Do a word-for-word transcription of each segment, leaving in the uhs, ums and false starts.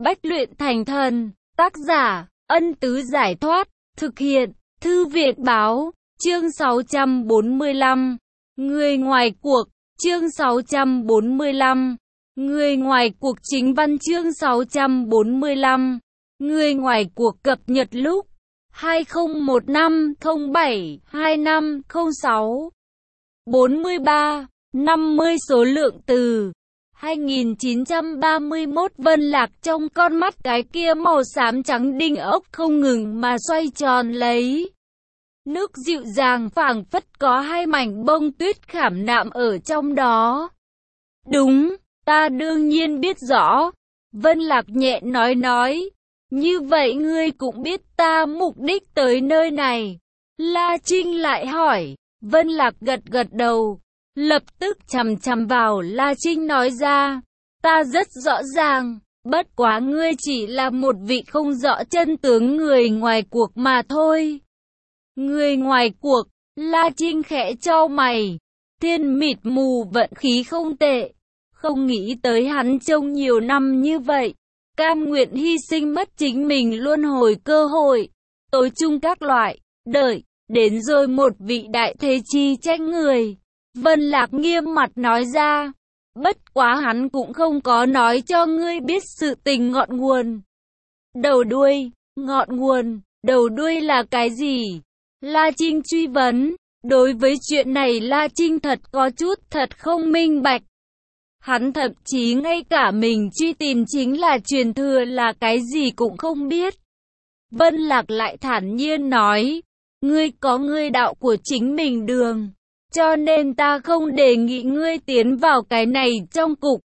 Bách luyện thành thần. Tác giả, Ân Tứ Giải Thoát. Thực hiện, Thư Viện Báo. Chương sáu trăm bốn mươi lăm. Người ngoài cuộc. Chương sáu trăm bốn mươi lăm. Người ngoài cuộc. Chính văn chương sáu trăm bốn mươi lăm. Người ngoài cuộc cập nhật lúc hai không một năm không bảy hai năm không sáu. bốn mươi ba. năm mươi số lượng từ. hai nghìn chín trăm ba mươi mốt. Vân Lạc trong con mắt cái kia màu xám trắng đinh ốc không ngừng mà xoay tròn lấy. Nước dịu dàng phảng phất có hai mảnh bông tuyết khảm nạm ở trong đó. Đúng, ta đương nhiên biết rõ. Vân Lạc nhẹ nói nói. Như vậy ngươi cũng biết ta mục đích tới nơi này. La Trinh lại hỏi. Vân Lạc gật gật đầu. Lập tức chằm chằm vào La Trinh nói ra. Ta rất rõ ràng. Bất quá ngươi chỉ là một vị không rõ chân tướng người ngoài cuộc mà thôi. Người ngoài cuộc. La Trinh khẽ chau mày. Thiên mịt mù vận khí không tệ. Không nghĩ tới hắn trông nhiều năm như vậy. Cam nguyện hy sinh mất chính mình luân hồi cơ hội. Tối chung các loại. Đợi. Đến rồi một vị đại thế chi tranh người. Vân Lạc nghiêm mặt nói ra. Bất quá hắn cũng không có nói cho ngươi biết sự tình ngọn nguồn. Đầu đuôi. Ngọn nguồn. Đầu đuôi là cái gì? La Trinh truy vấn. Đối với chuyện này La Trinh thật có chút thật không minh bạch. Hắn thậm chí ngay cả mình truy tìm chính là truyền thừa là cái gì cũng không biết. Vân Lạc lại thản nhiên nói. Ngươi có ngươi đạo của chính mình đường. Cho nên ta không đề nghị ngươi tiến vào cái này trong cục.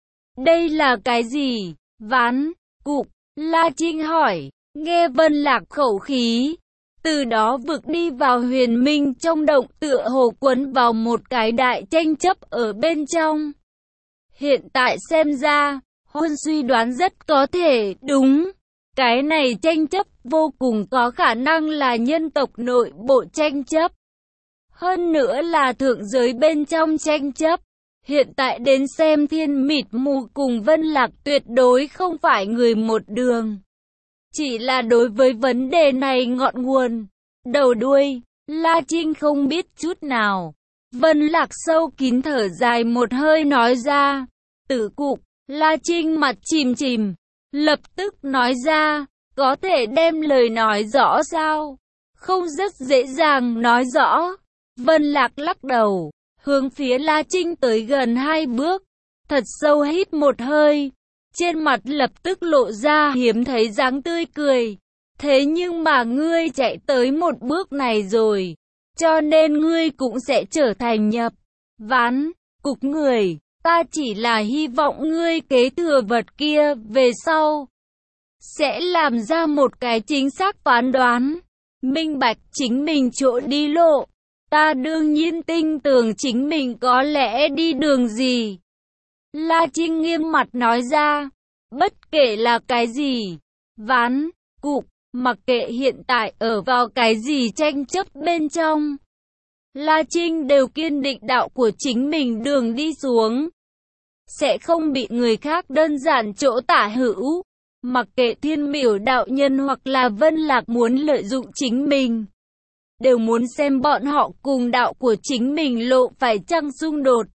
Đây là cái gì? Ván, cục. La Trinh hỏi. Nghe Vân Lạc khẩu khí. Từ đó vực đi vào huyền minh trong động tựa hồ quấn vào một cái đại tranh chấp ở bên trong. Hiện tại xem ra, hôn suy đoán rất có thể đúng. Cái này tranh chấp vô cùng có khả năng là nhân tộc nội bộ tranh chấp. Hơn nữa là thượng giới bên trong tranh chấp. Hiện tại đến xem thiên mịt mù cùng Vân Lạc tuyệt đối không phải người một đường. Chỉ là đối với vấn đề này ngọn nguồn, đầu đuôi, La Trinh không biết chút nào. Vân Lạc sâu kín thở dài một hơi nói ra. Tử cục, La Trinh mặt chìm chìm. Lập tức nói ra, có thể đem lời nói rõ sao? Không rất dễ dàng nói rõ. Vân Lạc lắc đầu, hướng phía La Trinh tới gần hai bước. Thật sâu hít một hơi. Trên mặt lập tức lộ ra hiếm thấy dáng tươi cười. Thế nhưng mà ngươi chạy tới một bước này rồi. Cho nên ngươi cũng sẽ trở thành nhập ván, cục người. Ta chỉ là hy vọng ngươi kế thừa vật kia về sau sẽ làm ra một cái chính xác phán đoán. Minh bạch chính mình chỗ đi lộ. Ta đương nhiên tin tưởng chính mình có lẽ đi đường gì. La Trinh nghiêm mặt nói ra. Bất kể là cái gì, ván, cục, mặc kệ hiện tại ở vào cái gì tranh chấp bên trong. La Trinh đều kiên định đạo của chính mình đường đi xuống. Sẽ không bị người khác đơn giản chỗ tả hữu. Mặc kệ Thiên Miểu đạo nhân hoặc là Vân Lạc muốn lợi dụng chính mình. Đều muốn xem bọn họ cùng đạo của chính mình lộ phải chăng xung đột.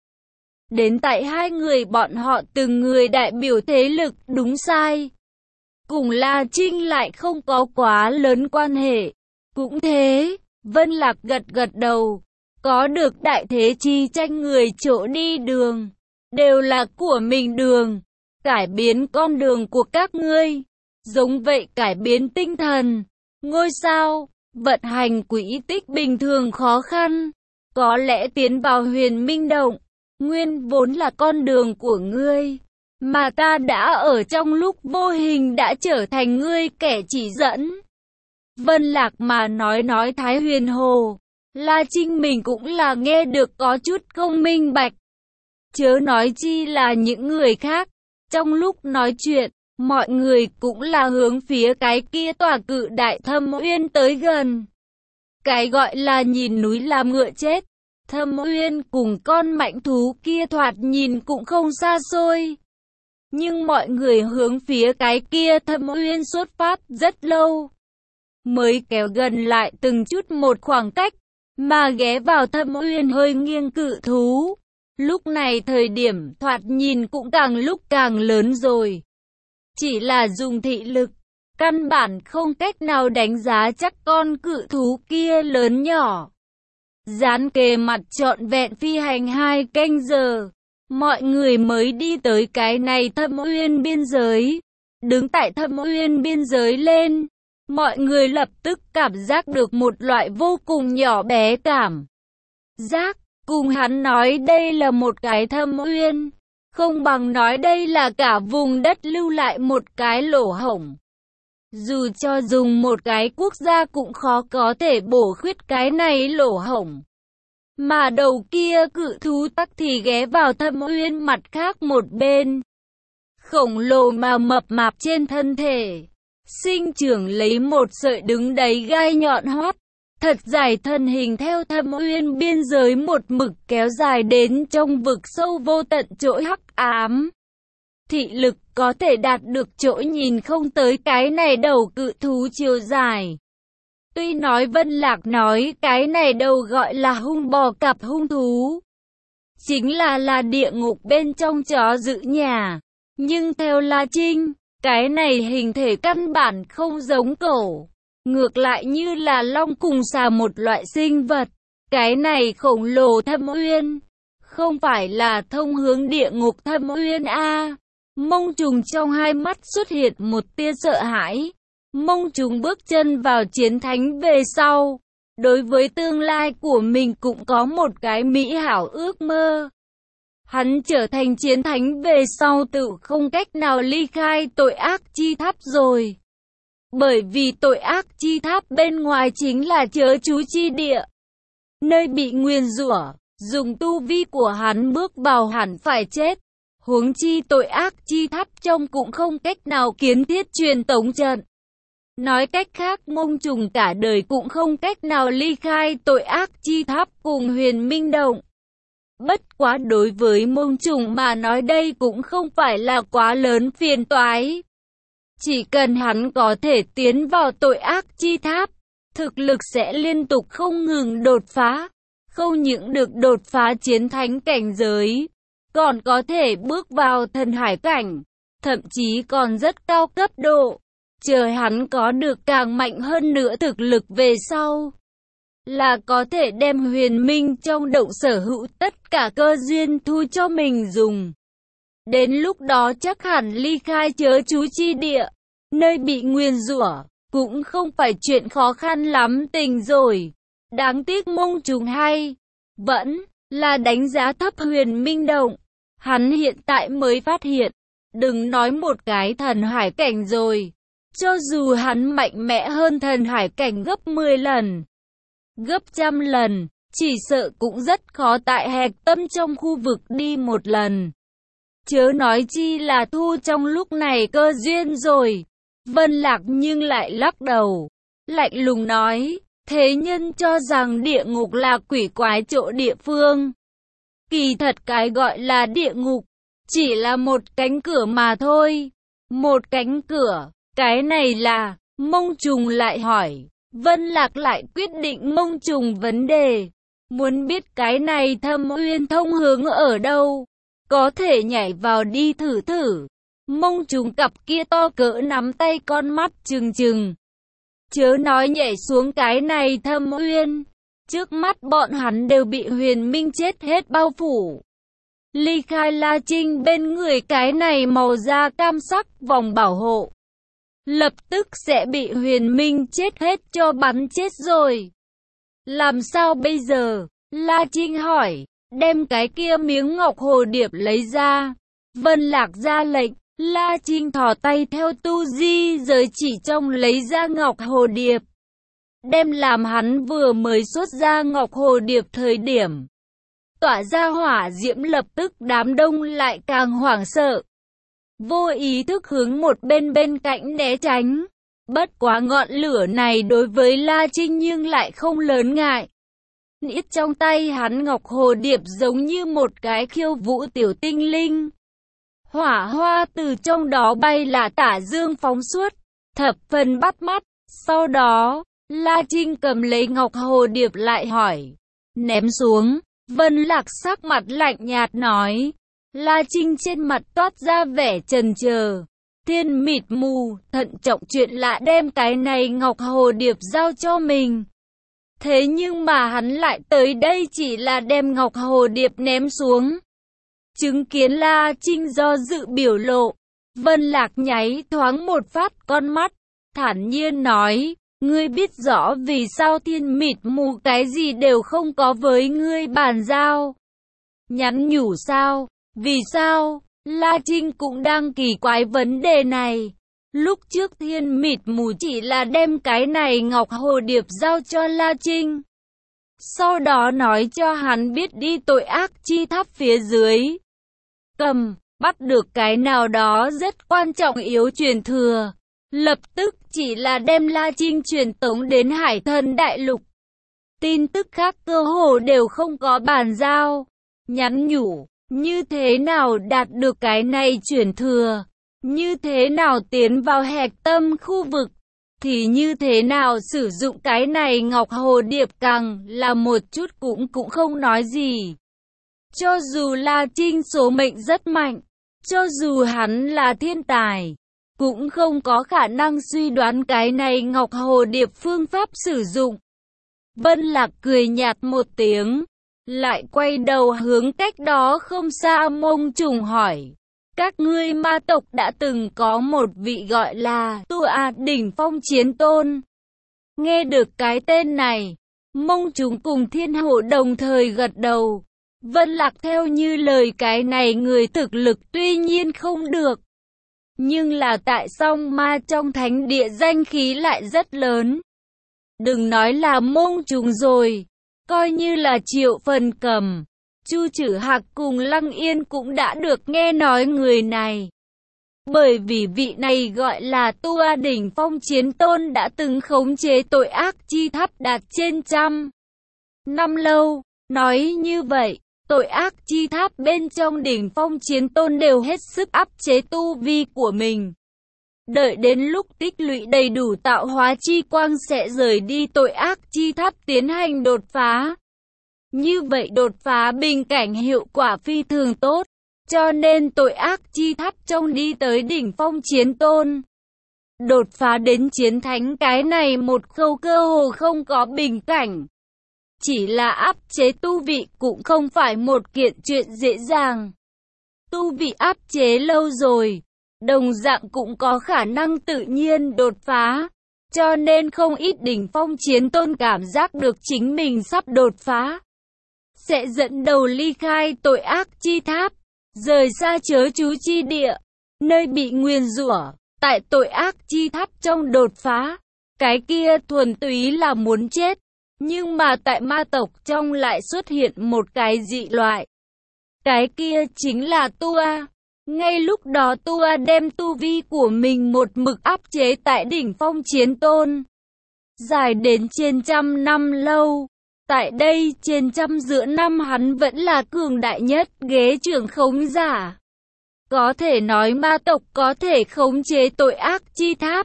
Đến tại hai người bọn họ từng người đại biểu thế lực đúng sai. Cùng La Trinh lại không có quá lớn quan hệ. Cũng thế, Vân Lạc gật gật đầu. Có được đại thế chi tranh người chỗ đi đường. Đều là của mình đường. Cải biến con đường của các ngươi. Giống vậy cải biến tinh thần. Ngôi sao, vận hành quỹ tích bình thường khó khăn. Có lẽ tiến vào huyền minh động. Nguyên vốn là con đường của ngươi. Mà ta đã ở trong lúc vô hình đã trở thành ngươi kẻ chỉ dẫn. Vân Lạc mà nói nói thái huyền hồ. La Trinh mình cũng là nghe được có chút không minh bạch. Chớ nói chi là những người khác. Trong lúc nói chuyện, mọi người cũng là hướng phía cái kia tòa cự đại Thâm Uyên tới gần. Cái gọi là nhìn núi làm ngựa chết. Thâm Uyên cùng con mạnh thú kia thoạt nhìn cũng không xa xôi. Nhưng mọi người hướng phía cái kia Thâm Uyên xuất phát rất lâu, mới kéo gần lại từng chút một khoảng cách, mà ghé vào Thâm Uyên hơi nghiêng cự thú. Lúc này thời điểm thoạt nhìn cũng càng lúc càng lớn rồi. Chỉ là dùng thị lực, căn bản không cách nào đánh giá chắc con cự thú kia lớn nhỏ. Dán kề mặt trọn vẹn phi hành hai canh giờ, mọi người mới đi tới cái này Thâm Uyên biên giới. Đứng tại Thâm Uyên biên giới lên, mọi người lập tức cảm giác được một loại vô cùng nhỏ bé cảm giác. Cùng hắn nói đây là một cái Thâm Uyên, không bằng nói đây là cả vùng đất lưu lại một cái lỗ hổng. Dù cho dùng một cái quốc gia cũng khó có thể bổ khuyết cái này lỗ hổng. Mà đầu kia cự thú tắc thì ghé vào Thâm Uyên mặt khác một bên. Khổng lồ mà mập mạp trên thân thể, sinh trưởng lấy một sợi đứng đầy gai nhọn hoắt, thật dài thân hình theo Thâm Uyên biên giới một mực kéo dài đến trong vực sâu vô tận chỗ hắc ám. Thị lực có thể đạt được chỗ nhìn không tới cái này đầu cự thú chiều dài. Tuy nói Vân Lạc nói cái này đầu gọi là hung bò cặp hung thú, chính là là địa ngục bên trong chó giữ nhà. Nhưng theo La Trinh, cái này hình thể căn bản không giống cẩu, ngược lại như là long cùng xà một loại sinh vật. Cái này khổng lồ Thâm Uyên, không phải là thông hướng địa ngục Thâm Uyên a? Mông Trùng trong hai mắt xuất hiện một tia sợ hãi. Mông Trùng bước chân vào chiến thánh về sau, đối với tương lai của mình cũng có một cái mỹ hảo ước mơ. Hắn trở thành chiến thánh về sau tự không cách nào ly khai tội ác chi tháp rồi. Bởi vì tội ác chi tháp bên ngoài chính là chớ chú chi địa, nơi bị nguyền rủa, dùng tu vi của hắn bước vào hẳn phải chết. Huống chi tội ác chi tháp trong cũng không cách nào kiến thiết truyền tống trận. Nói cách khác, Mông Trùng cả đời cũng không cách nào ly khai tội ác chi tháp cùng Huyền Minh Động. Bất quá đối với Mông Trùng mà nói đây cũng không phải là quá lớn phiền toái. Chỉ cần hắn có thể tiến vào tội ác chi tháp, thực lực sẽ liên tục không ngừng đột phá. Không những được đột phá chiến thánh cảnh giới, còn có thể bước vào thần hải cảnh, thậm chí còn rất cao cấp độ. Chờ hắn có được càng mạnh hơn nữa thực lực về sau, là có thể đem Huyền Minh trong động sở hữu tất cả cơ duyên thu cho mình dùng. Đến lúc đó chắc hẳn ly khai chớ chú chi địa, nơi bị nguyền rủa, cũng không phải chuyện khó khăn lắm tình rồi. Đáng tiếc Mông Trùng hay vẫn là đánh giá thấp Huyền Minh Động. Hắn hiện tại mới phát hiện, đừng nói một cái thần hải cảnh rồi, cho dù hắn mạnh mẽ hơn thần hải cảnh gấp mười lần, gấp trăm lần, chỉ sợ cũng rất khó tại hạch tâm trong khu vực đi một lần. Chớ nói chi là thu trong lúc này cơ duyên rồi. Vân Lạc nhưng lại lắc đầu, lạnh lùng nói, thế nhân cho rằng địa ngục là quỷ quái chỗ địa phương. Kỳ thật cái gọi là địa ngục, chỉ là một cánh cửa mà thôi. Một cánh cửa, cái này là, Mông Trùng lại hỏi. Vân Lạc lại quyết định Mông Trùng vấn đề. Muốn biết cái này Thâm Uyên thông hướng ở đâu, có thể nhảy vào đi thử thử. Mông Trùng cặp kia to cỡ nắm tay con mắt trừng trừng. Chớ nói nhảy xuống cái này Thâm Uyên, trước mắt bọn hắn đều bị Huyền Minh chết hết bao phủ. Ly khai La Trinh bên người cái này màu da cam sắc vòng bảo hộ, lập tức sẽ bị Huyền Minh chết hết cho bắn chết rồi. Làm sao bây giờ? La Trinh hỏi. Đem cái kia miếng ngọc hồ điệp lấy ra. Vân Lạc ra lệnh. La Trinh thò tay theo tu di giới chỉ trong lấy ra ngọc hồ điệp. Đem làm hắn vừa mới xuất ra ngọc hồ điệp thời điểm, tỏa ra hỏa diễm, lập tức đám đông lại càng hoảng sợ, vô ý thức hướng một bên bên cạnh né tránh. Bất quá ngọn lửa này đối với La Trinh nhưng lại không lớn ngại. Nít trong tay hắn ngọc hồ điệp giống như một cái khiêu vũ tiểu tinh linh, hỏa hoa từ trong đó bay là tả dương phóng suốt, thập phần bắt mắt. Sau đó, La Trinh cầm lấy ngọc hồ điệp lại hỏi, ném xuống. Vân Lạc sắc mặt lạnh nhạt nói. La Trinh trên mặt toát ra vẻ chần chờ. Thiên mịt mù, thận trọng chuyện lạ đem cái này ngọc hồ điệp giao cho mình. Thế nhưng mà hắn lại tới đây chỉ là đem ngọc hồ điệp ném xuống. Chứng kiến La Trinh do dự biểu lộ, Vân Lạc nháy thoáng một phát con mắt, thản nhiên nói, ngươi biết rõ vì sao thiên mịt mù cái gì đều không có với ngươi bàn giao. Nhắn nhủ sao? Vì sao? La Trinh cũng đang kỳ quái vấn đề này. Lúc trước thiên mịt mù chỉ là đem cái này ngọc hồ điệp giao cho La Trinh. Sau đó nói cho hắn biết đi tội ác chi tháp phía dưới. Cầm, bắt được cái nào đó rất quan trọng yếu truyền thừa. Lập tức chỉ là đem La Trinh truyền tống đến Hải Thần Đại Lục. Tin tức khác cơ hồ đều không có bàn giao. Nhắn nhủ, như thế nào đạt được cái này truyền thừa, như thế nào tiến vào hạch tâm khu vực, thì như thế nào sử dụng cái này ngọc hồ điệp càng là một chút cũng cũng không nói gì. Cho dù La Trinh số mệnh rất mạnh, cho dù hắn là thiên tài, cũng không có khả năng suy đoán cái này ngọc hồ điệp phương pháp sử dụng. Vân Lạc cười nhạt một tiếng, lại quay đầu hướng cách đó không xa Mông Trùng hỏi. Các ngươi ma tộc đã từng có một vị gọi là Tu A Đỉnh Phong Chiến Tôn. Nghe được cái tên này, Mông Trùng cùng Thiên Hổ đồng thời gật đầu. Vân Lạc theo như lời cái này người thực lực tuy nhiên không được, nhưng là tại song ma trong thánh địa danh khí lại rất lớn. Đừng nói là Mông Trùng rồi, coi như là Triệu Phần Cầm, Chu Trử Hạc cùng Lăng Yên cũng đã được nghe nói người này. Bởi vì vị này gọi là Tu A Đỉnh Phong Chiến Tôn đã từng khống chế tội ác chi tháp đạt trên trăm năm lâu. Nói như vậy, tội ác chi tháp bên trong Đỉnh Phong Chiến Tôn đều hết sức áp chế tu vi của mình. Đợi đến lúc tích lũy đầy đủ tạo hóa chi quang sẽ rời đi tội ác chi tháp tiến hành đột phá. Như vậy đột phá bình cảnh hiệu quả phi thường tốt, cho nên tội ác chi tháp trong đi tới Đỉnh Phong Chiến Tôn. Đột phá đến chiến thánh cái này một khâu cơ hồ không có bình cảnh. Chỉ là áp chế tu vị cũng không phải một kiện chuyện dễ dàng. Tu vị áp chế lâu rồi, đồng dạng cũng có khả năng tự nhiên đột phá. Cho nên không ít Đỉnh Phong Chiến Tôn cảm giác được chính mình sắp đột phá, sẽ dẫn đầu ly khai tội ác chi tháp, rời xa chớ chú chi địa, nơi bị nguyền rủa. Tại tội ác chi tháp trong đột phá, cái kia thuần túy là muốn chết. Nhưng mà tại ma tộc trong lại xuất hiện một cái dị loại. Cái kia chính là Tu A. Ngay lúc đó Tu A đem tu vi của mình một mực áp chế tại Đỉnh Phong Chiến Tôn, dài đến trên trăm năm lâu. Tại đây trên trăm giữa năm hắn vẫn là cường đại nhất ghế trưởng khống giả. Có thể nói ma tộc có thể khống chế tội ác chi tháp,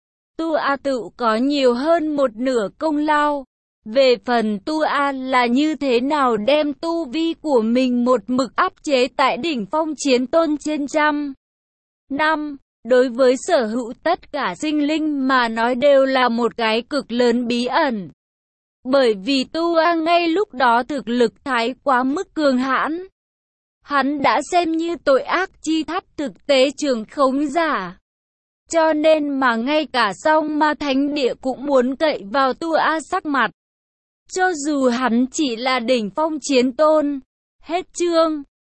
Tu A tự có nhiều hơn một nửa công lao. Về phần Tu A là như thế nào đem tu vi của mình một mực áp chế tại Đỉnh Phong Chiến Tôn trên trăm năm, đối với sở hữu tất cả sinh linh mà nói đều là một cái cực lớn bí ẩn. Bởi vì Tu A ngay lúc đó thực lực thái quá mức cường hãn. Hắn đã xem như tội ác chi tháp thực tế trường khống giả. Cho nên mà ngay cả song ma thánh địa cũng muốn cậy vào Tu A sắc mặt. Cho dù hắn chỉ là Đỉnh Phong Chiến Tôn. Hết chương.